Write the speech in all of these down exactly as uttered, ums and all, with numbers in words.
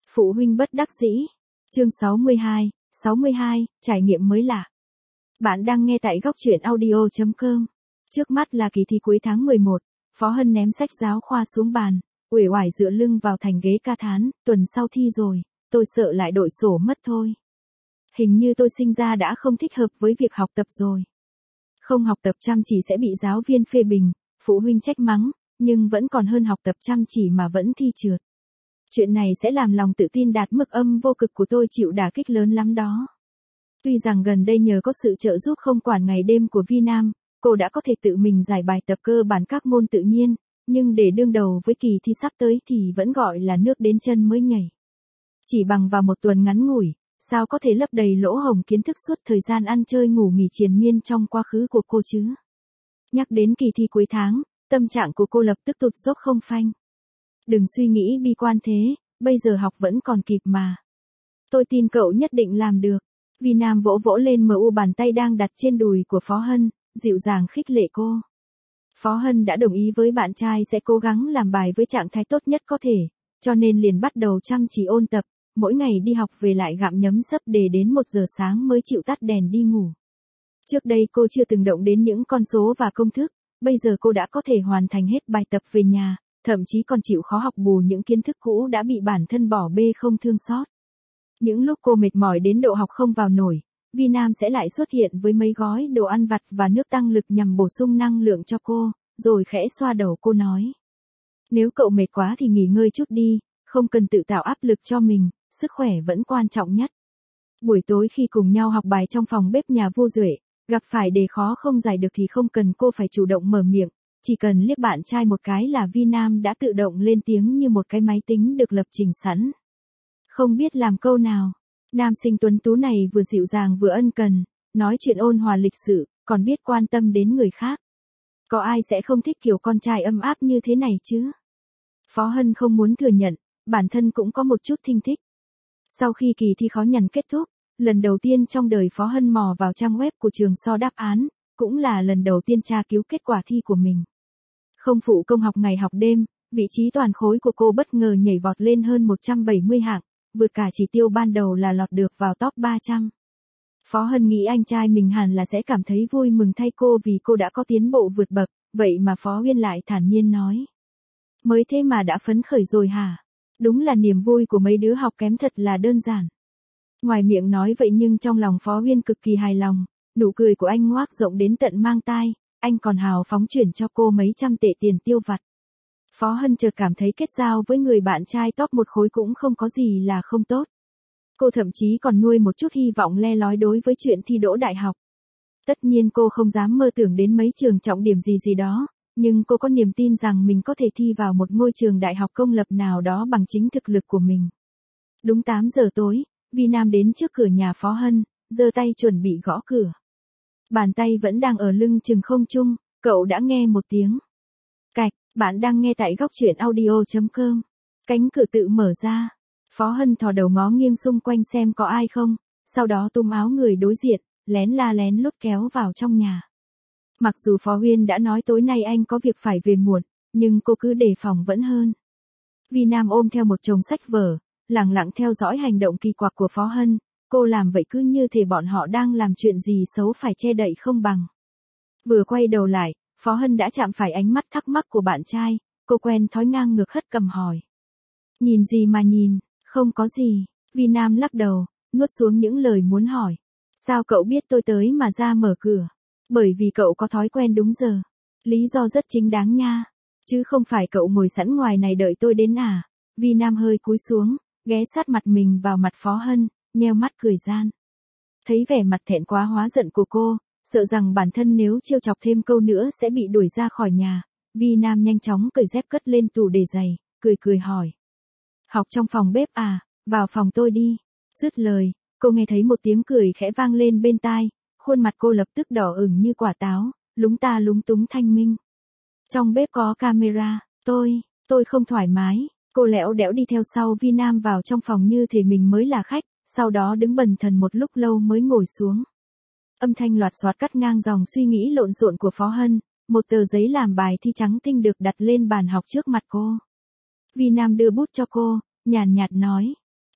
Phụ huynh bất đắc dĩ. Chương sáu mươi hai, sáu mươi hai, trải nghiệm mới lạ. Bạn đang nghe tại góc truyện audio chấm com. Trước mắt là kỳ thi cuối tháng mười một, Phó Hân ném sách giáo khoa xuống bàn, uể oải dựa lưng vào thành ghế ca thán, tuần sau thi rồi, tôi sợ lại đội sổ mất thôi. Hình như tôi sinh ra đã không thích hợp với việc học tập rồi. Không học tập chăm chỉ sẽ bị giáo viên phê bình, phụ huynh trách mắng, nhưng vẫn còn hơn học tập chăm chỉ mà vẫn thi trượt. Chuyện này sẽ làm lòng tự tin đạt mức âm vô cực của tôi chịu đả kích lớn lắm đó. Tuy rằng gần đây nhờ có sự trợ giúp không quản ngày đêm của Vi Nam, cô đã có thể tự mình giải bài tập cơ bản các môn tự nhiên, nhưng để đương đầu với kỳ thi sắp tới thì vẫn gọi là nước đến chân mới nhảy. Chỉ bằng vào một tuần ngắn ngủi, sao có thể lấp đầy lỗ hổng kiến thức suốt thời gian ăn chơi ngủ nghỉ triền miên trong quá khứ của cô chứ? Nhắc đến kỳ thi cuối tháng, tâm trạng của cô lập tức tụt dốc không phanh. Đừng suy nghĩ bi quan thế, bây giờ học vẫn còn kịp mà. Tôi tin cậu nhất định làm được. Vi Nam vỗ vỗ lên mờ u bàn tay đang đặt trên đùi của Phó Hân, dịu dàng khích lệ cô. Phó Hân đã đồng ý với bạn trai sẽ cố gắng làm bài với trạng thái tốt nhất có thể, cho nên liền bắt đầu chăm chỉ ôn tập, mỗi ngày đi học về lại gặm nhấm sấp để đến một giờ sáng mới chịu tắt đèn đi ngủ. Trước đây cô chưa từng động đến những con số và công thức, bây giờ cô đã có thể hoàn thành hết bài tập về nhà, thậm chí còn chịu khó học bù những kiến thức cũ đã bị bản thân bỏ bê không thương xót. Những lúc cô mệt mỏi đến độ học không vào nổi, Vi Nam sẽ lại xuất hiện với mấy gói đồ ăn vặt và nước tăng lực nhằm bổ sung năng lượng cho cô, rồi khẽ xoa đầu cô nói. Nếu cậu mệt quá thì nghỉ ngơi chút đi, không cần tự tạo áp lực cho mình, sức khỏe vẫn quan trọng nhất. Buổi tối khi cùng nhau học bài trong phòng bếp nhà Vô Duệ, gặp phải đề khó không giải được thì không cần cô phải chủ động mở miệng, chỉ cần liếc bạn trai một cái là Vi Nam đã tự động lên tiếng như một cái máy tính được lập trình sẵn. Không biết làm câu nào, nam sinh tuấn tú này vừa dịu dàng vừa ân cần, nói chuyện ôn hòa lịch sự, còn biết quan tâm đến người khác. Có ai sẽ không thích kiểu con trai ấm áp như thế này chứ? Phó Hân không muốn thừa nhận, bản thân cũng có một chút thinh thích. Sau khi kỳ thi khó nhằn kết thúc, lần đầu tiên trong đời Phó Hân mò vào trang web của trường so đáp án, cũng là lần đầu tiên tra cứu kết quả thi của mình. Không phụ công học ngày học đêm, vị trí toàn khối của cô bất ngờ nhảy vọt lên hơn một trăm bảy mươi hạng, vượt cả chỉ tiêu ban đầu là lọt được vào top ba trăm. Phó Hân nghĩ anh trai mình hẳn là sẽ cảm thấy vui mừng thay cô vì cô đã có tiến bộ vượt bậc, vậy mà Phó Uyên lại thản nhiên nói. Mới thế mà đã phấn khởi rồi hả? Đúng là niềm vui của mấy đứa học kém thật là đơn giản. Ngoài miệng nói vậy nhưng trong lòng Phó Uyên cực kỳ hài lòng, nụ cười của anh ngoác rộng đến tận mang tai, anh còn hào phóng chuyển cho cô mấy trăm tệ tiền tiêu vặt. Phó Hân chợt cảm thấy kết giao với người bạn trai top một khối cũng không có gì là không tốt. Cô thậm chí còn nuôi một chút hy vọng le lói đối với chuyện thi đỗ đại học. Tất nhiên cô không dám mơ tưởng đến mấy trường trọng điểm gì gì đó, nhưng cô có niềm tin rằng mình có thể thi vào một ngôi trường đại học công lập nào đó bằng chính thực lực của mình. Đúng tám giờ tối, Vi Nam đến trước cửa nhà Phó Hân, giơ tay chuẩn bị gõ cửa. Bàn tay vẫn đang ở lưng chừng không trung, cậu đã nghe một tiếng. Cạch, bạn đang nghe tại góc truyện audio chấm com. Cánh cửa tự mở ra. Phó Hân thò đầu ngó nghiêng xung quanh xem có ai không, sau đó túm áo người đối diện, lén la lén lút kéo vào trong nhà. Mặc dù Phó Uyên đã nói tối nay anh có việc phải về muộn, nhưng cô cứ đề phòng vẫn hơn. Vi Nam ôm theo một chồng sách vở, lặng lặng theo dõi hành động kỳ quặc của Phó Hân, cô làm vậy cứ như thể bọn họ đang làm chuyện gì xấu phải che đậy không bằng. Vừa quay đầu lại, Phó Hân đã chạm phải ánh mắt thắc mắc của bạn trai, cô quen thói ngang ngược hất cầm hỏi. Nhìn gì mà nhìn, không có gì, Vi Nam lắc đầu, nuốt xuống những lời muốn hỏi. Sao cậu biết tôi tới mà ra mở cửa? Bởi vì cậu có thói quen đúng giờ. Lý do rất chính đáng nha. Chứ không phải cậu ngồi sẵn ngoài này đợi tôi đến à? Vi Nam hơi cúi xuống, ghé sát mặt mình vào mặt Phó Hân, nheo mắt cười gian. Thấy vẻ mặt thẹn quá hóa giận của cô, sợ rằng bản thân nếu trêu chọc thêm câu nữa sẽ bị đuổi ra khỏi nhà, Vi Nam nhanh chóng cởi dép cất lên tủ để giày, cười cười hỏi. Học trong phòng bếp à, vào phòng tôi đi. Dứt lời, cô nghe thấy một tiếng cười khẽ vang lên bên tai, khuôn mặt cô lập tức đỏ ửng như quả táo, lúng ta lúng túng thanh minh. Trong bếp có camera, tôi, tôi không thoải mái, cô lẽo đẽo đi theo sau Vi Nam vào trong phòng như thể mình mới là khách, sau đó đứng bần thần một lúc lâu mới ngồi xuống. Âm thanh loạt xoạt cắt ngang dòng suy nghĩ lộn xộn của Phó Hân, một tờ giấy làm bài thi trắng tinh được đặt lên bàn học trước mặt cô. Vi Nam đưa bút cho cô, nhàn nhạt nói,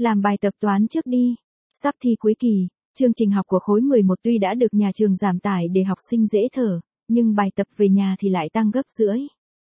Làm bài tập toán trước đi. Sắp thi cuối kỳ, chương trình học của khối mười một tuy đã được nhà trường giảm tải để học sinh dễ thở, nhưng bài tập về nhà thì lại tăng gấp rưỡi.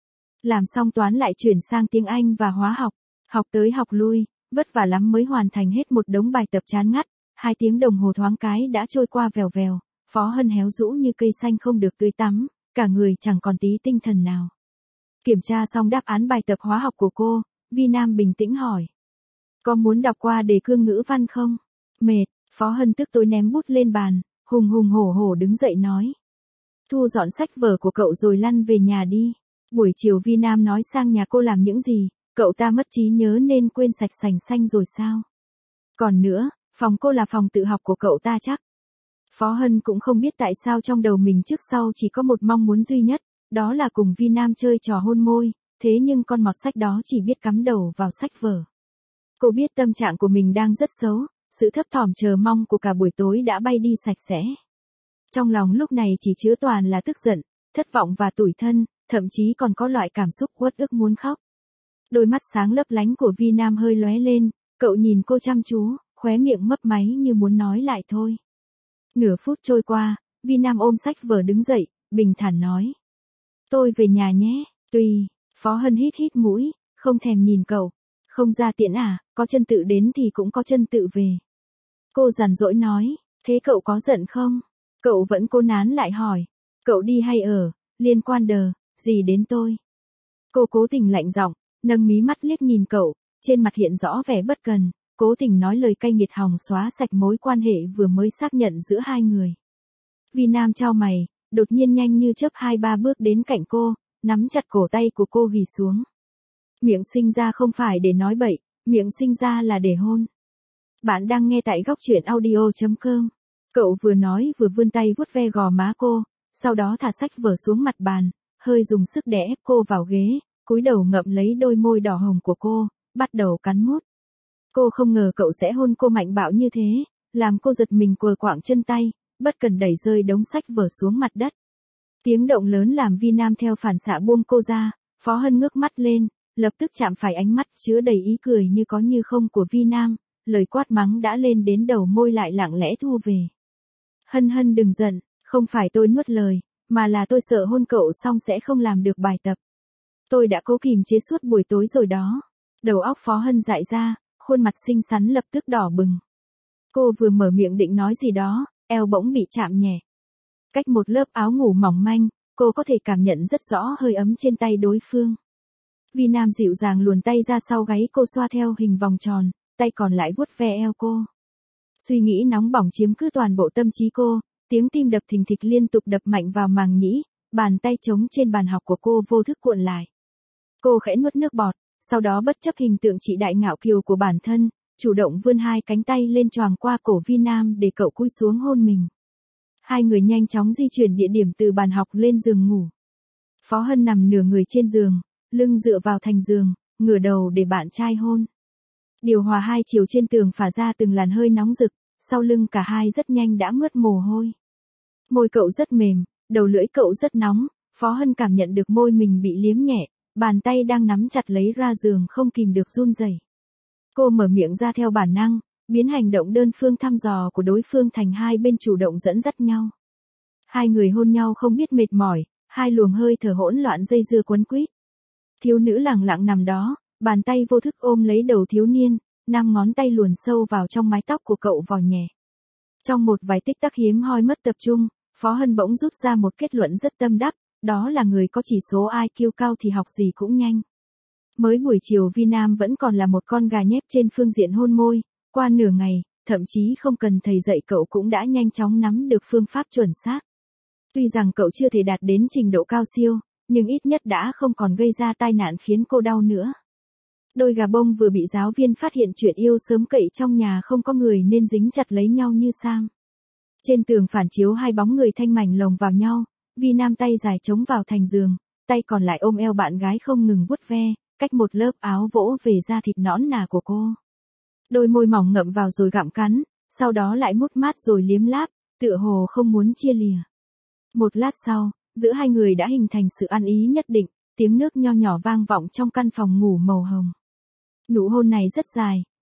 Làm xong toán lại chuyển sang tiếng Anh và hóa học, học tới học lui, vất vả lắm mới hoàn thành hết một đống bài tập chán ngắt, hai tiếng đồng hồ thoáng cái đã trôi qua vèo vèo, Phó Hân héo rũ như cây xanh không được tưới tắm, cả người chẳng còn tí tinh thần nào. Kiểm tra xong đáp án bài tập hóa học của cô, Vi Nam bình tĩnh hỏi. Có muốn đọc qua đề cương ngữ văn không? Mệt, Phó Hân tức tối ném bút lên bàn, hùng hùng hổ hổ đứng dậy nói. Thu dọn sách vở của cậu rồi lăn về nhà đi. Buổi chiều Vi Nam nói sang nhà cô làm những gì, cậu ta mất trí nhớ nên quên sạch sành xanh rồi sao? Còn nữa, phòng cô là phòng tự học của cậu ta chắc. Phó Hân cũng không biết tại sao trong đầu mình trước sau chỉ có một mong muốn duy nhất, đó là cùng Vi Nam chơi trò hôn môi, thế nhưng con mọt sách đó chỉ biết cắm đầu vào sách vở. Cô biết tâm trạng của mình đang rất xấu, sự thấp thỏm chờ mong của cả buổi tối đã bay đi sạch sẽ. Trong lòng lúc này chỉ chứa toàn là tức giận, thất vọng và tủi thân, thậm chí còn có loại cảm xúc uất ức muốn khóc. Đôi mắt sáng lấp lánh của Vi Nam hơi lóe lên, cậu nhìn cô chăm chú, khóe miệng mấp máy như muốn nói lại thôi. Nửa phút trôi qua, Vi Nam ôm sách vở đứng dậy, bình thản nói. Tôi về nhà nhé, tùy, Phó Hân hít hít mũi, không thèm nhìn cậu. Không ra tiễn à, có chân tự đến thì cũng có chân tự về. Cô giàn dỗi nói, thế cậu có giận không? Cậu vẫn cố nán lại hỏi, cậu đi hay ở, liên quan đờ, gì đến tôi? Cô cố tình lạnh giọng, nâng mí mắt liếc nhìn cậu, trên mặt hiện rõ vẻ bất cần, cố tình nói lời cay nghiệt hòng xóa sạch mối quan hệ vừa mới xác nhận giữa hai người. Vi Nam chau mày, đột nhiên nhanh như chớp hai ba bước đến cạnh cô, nắm chặt cổ tay của cô ghì xuống. Miệng sinh ra không phải để nói bậy, miệng sinh ra là để hôn. Bạn đang nghe tại góc truyện audio chấm com. Cậu vừa nói vừa vươn tay vuốt ve gò má cô, sau đó thả sách vở xuống mặt bàn, hơi dùng sức đè ép cô vào ghế, cúi đầu ngậm lấy đôi môi đỏ hồng của cô, bắt đầu cắn mút. Cô không ngờ cậu sẽ hôn cô mạnh bạo như thế, làm cô giật mình quờ quạng chân tay, bất cần đẩy rơi đống sách vở xuống mặt đất. Tiếng động lớn làm Vi Nam theo phản xạ buông cô ra, Phó Hân ngước mắt lên, lập tức chạm phải ánh mắt chứa đầy ý cười như có như không của Vi Nam, lời quát mắng đã lên đến đầu môi lại lặng lẽ thu về. Hân Hân đừng giận, không phải tôi nuốt lời, mà là tôi sợ hôn cậu xong sẽ không làm được bài tập. Tôi đã cố kìm chế suốt buổi tối rồi đó. Đầu óc Phó Hân dại ra, khuôn mặt xinh xắn lập tức đỏ bừng. Cô vừa mở miệng định nói gì đó, eo bỗng bị chạm nhẹ. Cách một lớp áo ngủ mỏng manh, cô có thể cảm nhận rất rõ hơi ấm trên tay đối phương. Vi Nam dịu dàng luồn tay ra sau gáy cô xoa theo hình vòng tròn, tay còn lại vuốt ve eo cô. Suy nghĩ nóng bỏng chiếm cứ toàn bộ tâm trí cô, tiếng tim đập thình thịch liên tục đập mạnh vào màng nhĩ, bàn tay trống trên bàn học của cô vô thức cuộn lại. Cô khẽ nuốt nước bọt, sau đó bất chấp hình tượng chị đại ngạo kiều của bản thân, chủ động vươn hai cánh tay lên choàng qua cổ Vi Nam để cậu cúi xuống hôn mình. Hai người nhanh chóng di chuyển địa điểm từ bàn học lên giường ngủ. Phó Hân nằm nửa người trên giường, lưng dựa vào thành giường, ngửa đầu để bạn trai hôn. Điều hòa hai chiều trên tường phả ra từng làn hơi nóng rực, sau lưng cả hai rất nhanh đã mướt mồ hôi. Môi cậu rất mềm, đầu lưỡi cậu rất nóng, Phó Hân cảm nhận được môi mình bị liếm nhẹ, bàn tay đang nắm chặt lấy ra giường không kìm được run rẩy. Cô mở miệng ra theo bản năng, biến hành động đơn phương thăm dò của đối phương thành hai bên chủ động dẫn dắt nhau. Hai người hôn nhau không biết mệt mỏi, hai luồng hơi thở hỗn loạn dây dưa quấn quýt. Thiếu nữ lẳng lặng nằm đó, bàn tay vô thức ôm lấy đầu thiếu niên, năm ngón tay luồn sâu vào trong mái tóc của cậu vò nhẹ. Trong một vài tích tắc hiếm hoi mất tập trung, Phó Hân bỗng rút ra một kết luận rất tâm đắc, đó là người có chỉ số i kiu cao thì học gì cũng nhanh. Mới buổi chiều Vi Nam vẫn còn là một con gà nhép trên phương diện hôn môi, qua nửa ngày, thậm chí không cần thầy dạy cậu cũng đã nhanh chóng nắm được phương pháp chuẩn xác. Tuy rằng cậu chưa thể đạt đến trình độ cao siêu, nhưng ít nhất đã không còn gây ra tai nạn khiến cô đau nữa. Đôi gà bông vừa bị giáo viên phát hiện chuyện yêu sớm cậy trong nhà không có người nên dính chặt lấy nhau như sam. Trên tường phản chiếu hai bóng người thanh mảnh lồng vào nhau, Vi Nam tay dài chống vào thành giường, tay còn lại ôm eo bạn gái không ngừng vuốt ve, cách một lớp áo vỗ về da thịt nõn nà của cô. Đôi môi mỏng ngậm vào rồi gặm cắn, sau đó lại mút mát rồi liếm láp, tựa hồ không muốn chia lìa. Một lát sau, giữa hai người đã hình thành sự ăn ý nhất định, tiếng nước nho nhỏ vang vọng trong căn phòng ngủ màu hồng. Nụ hôn này rất dài,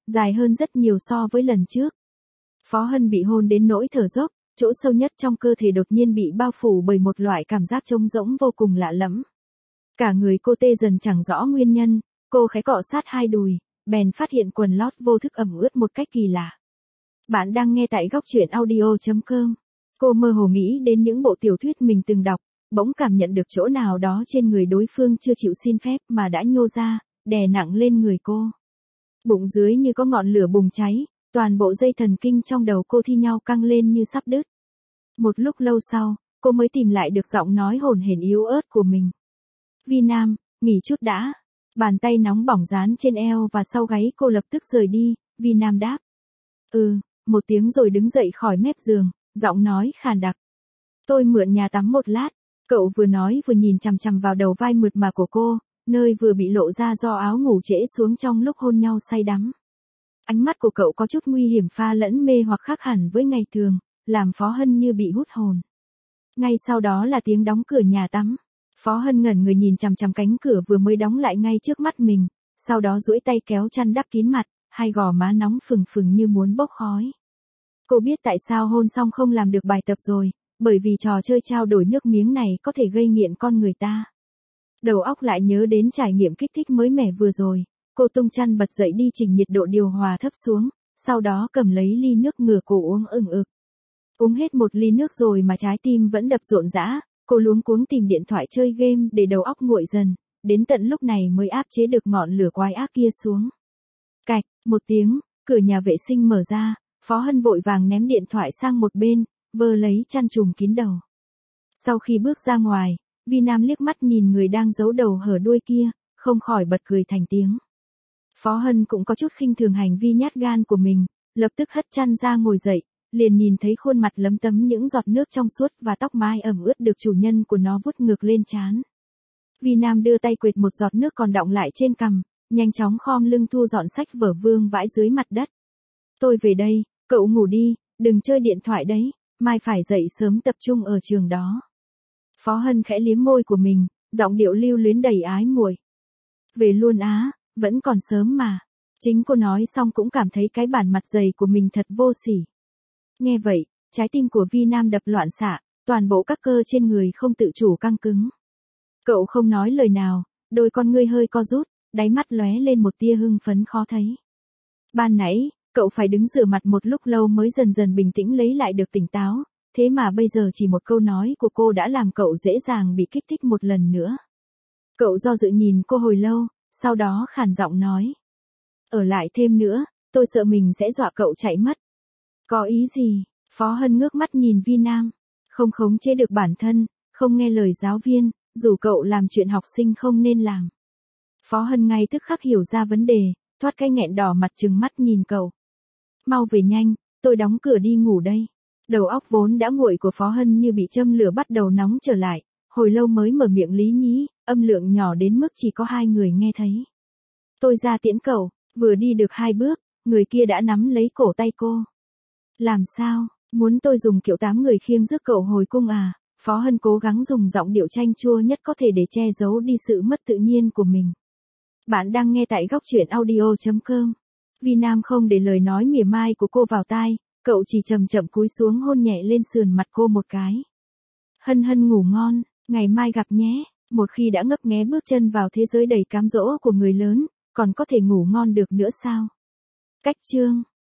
dài hơn rất nhiều so với lần trước. Phó Hân bị hôn đến nỗi thở dốc, chỗ sâu nhất trong cơ thể đột nhiên bị bao phủ bởi một loại cảm giác trống rỗng vô cùng lạ lẫm. Cả người cô tê dần chẳng rõ nguyên nhân, cô khẽ cọ sát hai đùi, bèn phát hiện quần lót vô thức ẩm ướt một cách kỳ lạ. Bạn đang nghe tại góc truyện audio chấm com. Cô mơ hồ nghĩ đến những bộ tiểu thuyết mình từng đọc, bỗng cảm nhận được chỗ nào đó trên người đối phương chưa chịu xin phép mà đã nhô ra, đè nặng lên người cô. Bụng dưới như có ngọn lửa bùng cháy, toàn bộ dây thần kinh trong đầu cô thi nhau căng lên như sắp đứt. Một lúc lâu sau, cô mới tìm lại được giọng nói hổn hển yếu ớt của mình. Vi Nam, nghỉ chút đã. Bàn tay nóng bỏng dán trên eo và sau gáy cô lập tức rời đi, Vi Nam đáp. Ừ, một tiếng rồi đứng dậy khỏi mép giường, giọng nói khàn đặc. Tôi mượn nhà tắm một lát. Cậu vừa nói vừa nhìn chằm chằm vào đầu vai mượt mà của cô, nơi vừa bị lộ ra do áo ngủ trễ xuống trong lúc hôn nhau say đắm. Ánh mắt của cậu có chút nguy hiểm pha lẫn mê hoặc khác hẳn với ngày thường, làm Phó Hân như bị hút hồn. Ngay sau đó là tiếng đóng cửa nhà tắm. Phó Hân ngẩn người nhìn chằm chằm cánh cửa vừa mới đóng lại ngay trước mắt mình, sau đó duỗi tay kéo chăn đắp kín mặt, hai gò má nóng phừng phừng như muốn bốc khói. Cô biết tại sao hôn xong không làm được bài tập rồi, bởi vì trò chơi trao đổi nước miếng này có thể gây nghiện con người ta. Đầu óc lại nhớ đến trải nghiệm kích thích mới mẻ vừa rồi, cô tung chăn bật dậy đi chỉnh nhiệt độ điều hòa thấp xuống, sau đó cầm lấy ly nước ngửa cổ uống ừng ực. Uống hết một ly nước rồi mà trái tim vẫn đập rộn rã, cô luống cuống tìm điện thoại chơi game để đầu óc nguội dần, đến tận lúc này mới áp chế được ngọn lửa quái ác kia xuống. Cạch, một tiếng, cửa nhà vệ sinh mở ra, Phó Hân vội vàng ném điện thoại sang một bên, vơ lấy chăn trùm kín đầu. Sau khi bước ra ngoài, Vi Nam liếc mắt nhìn người đang giấu đầu hở đuôi kia, không khỏi bật cười thành tiếng. Phó Hân cũng có chút khinh thường hành vi nhát gan của mình, lập tức hất chăn ra ngồi dậy, liền nhìn thấy khuôn mặt lấm tấm những giọt nước trong suốt và tóc mai ẩm ướt được chủ nhân của nó vuốt ngược lên trán. Vi Nam đưa tay quệt một giọt nước còn đọng lại trên cằm, nhanh chóng khom lưng thu dọn sách vở vương vãi dưới mặt đất. Tôi về đây, cậu ngủ đi, đừng chơi điện thoại đấy, mai phải dậy sớm tập trung ở trường đó. Phó Hân khẽ liếm môi của mình, giọng điệu lưu luyến đầy ái muội. Về luôn á, vẫn còn sớm mà. Chính cô nói xong cũng cảm thấy cái bản mặt dày của mình thật vô sỉ. Nghe vậy, trái tim của Vi Nam đập loạn xạ, toàn bộ các cơ trên người không tự chủ căng cứng. Cậu không nói lời nào, đôi con ngươi hơi co rút, đáy mắt lóe lên một tia hưng phấn khó thấy. Ban nãy, cậu phải đứng rửa mặt một lúc lâu mới dần dần bình tĩnh lấy lại được tỉnh táo, thế mà bây giờ chỉ một câu nói của cô đã làm cậu dễ dàng bị kích thích một lần nữa. Cậu do dự nhìn cô hồi lâu, sau đó khàn giọng nói. Ở lại thêm nữa, tôi sợ mình sẽ dọa cậu chạy mất. Có ý gì? Phó Hân ngước mắt nhìn Vi Nam. Không khống chế được bản thân, không nghe lời giáo viên, dù cậu làm chuyện học sinh không nên làm. Phó Hân ngay tức khắc hiểu ra vấn đề, thoát cái nghẹn đỏ mặt trừng mắt nhìn cậu. Mau về nhanh, tôi đóng cửa đi ngủ đây. Đầu óc vốn đã nguội của Phó Hân như bị châm lửa bắt đầu nóng trở lại, hồi lâu mới mở miệng lý nhí, âm lượng nhỏ đến mức chỉ có hai người nghe thấy. Tôi ra tiễn cậu, vừa đi được hai bước, người kia đã nắm lấy cổ tay cô. Làm sao, muốn tôi dùng kiểu tám người khiêng rước cậu hồi cung à? Phó Hân cố gắng dùng giọng điệu chanh chua nhất có thể để che giấu đi sự mất tự nhiên của mình. Bạn đang nghe tại góc truyện audio chấm com. Vi Nam không để lời nói mỉa mai của cô vào tai, cậu chỉ chậm chậm cúi xuống hôn nhẹ lên sườn mặt cô một cái. Hân Hân ngủ ngon, ngày mai gặp nhé. Một khi đã ngấp nghé bước chân vào thế giới đầy cám dỗ của người lớn, còn có thể ngủ ngon được nữa sao? Cách chương